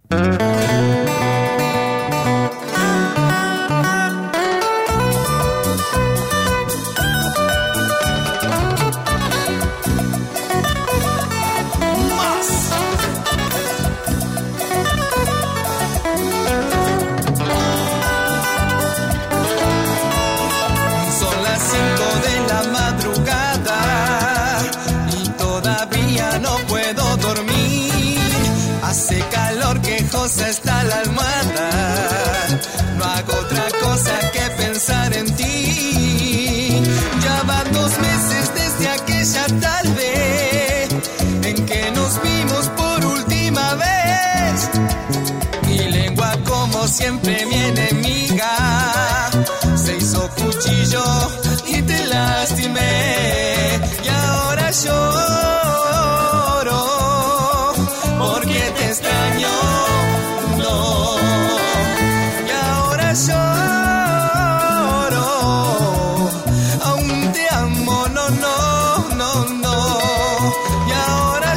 Está la almohada, no hago otra cosa que pensar en ti. Ya van 2 meses desde aquella tarde en que nos vimos por última vez. Mi lengua, como siempre, mi enemiga, se hizo cuchillo y te lastimé. Y ahora lloro porque te extraño. Y ahora lloro, aún te amo, no, no, no, no. Y ahora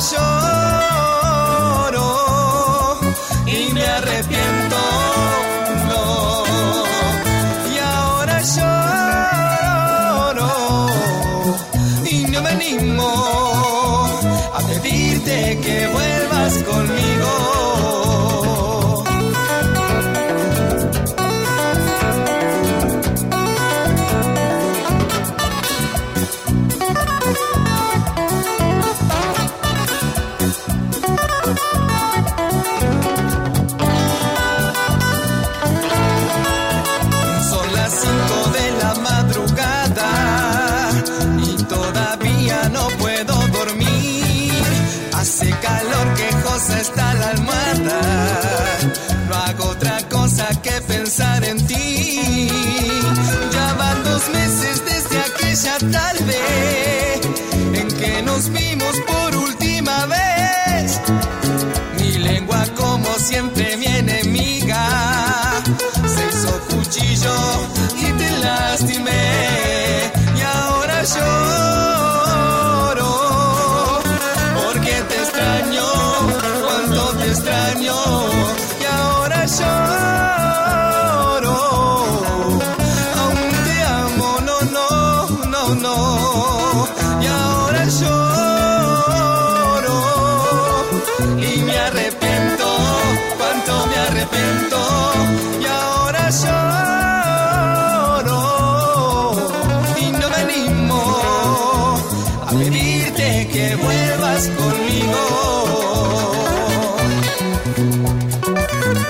lloro y me arrepiento, no. Y ahora lloro y no me animo a pedirte que vuelvas conmigo. Está la almohada, no hago otra cosa que pensar en ti. Ya van 2 meses desde aquella tarde en que nos vimos por última vez. Mi lengua, como siempre, mi enemiga, se hizo cuchillo y te lastimé. Y ahora lloro porque te extraño. Te extraño y ahora lloro, aún te amo, no, no, no, no. Y ahora lloro y me arrepiento, cuánto me arrepiento. Y ahora lloro y no me animo a pedirte que vuelvas conmigo.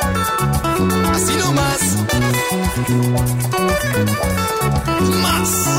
Así nomás. Más.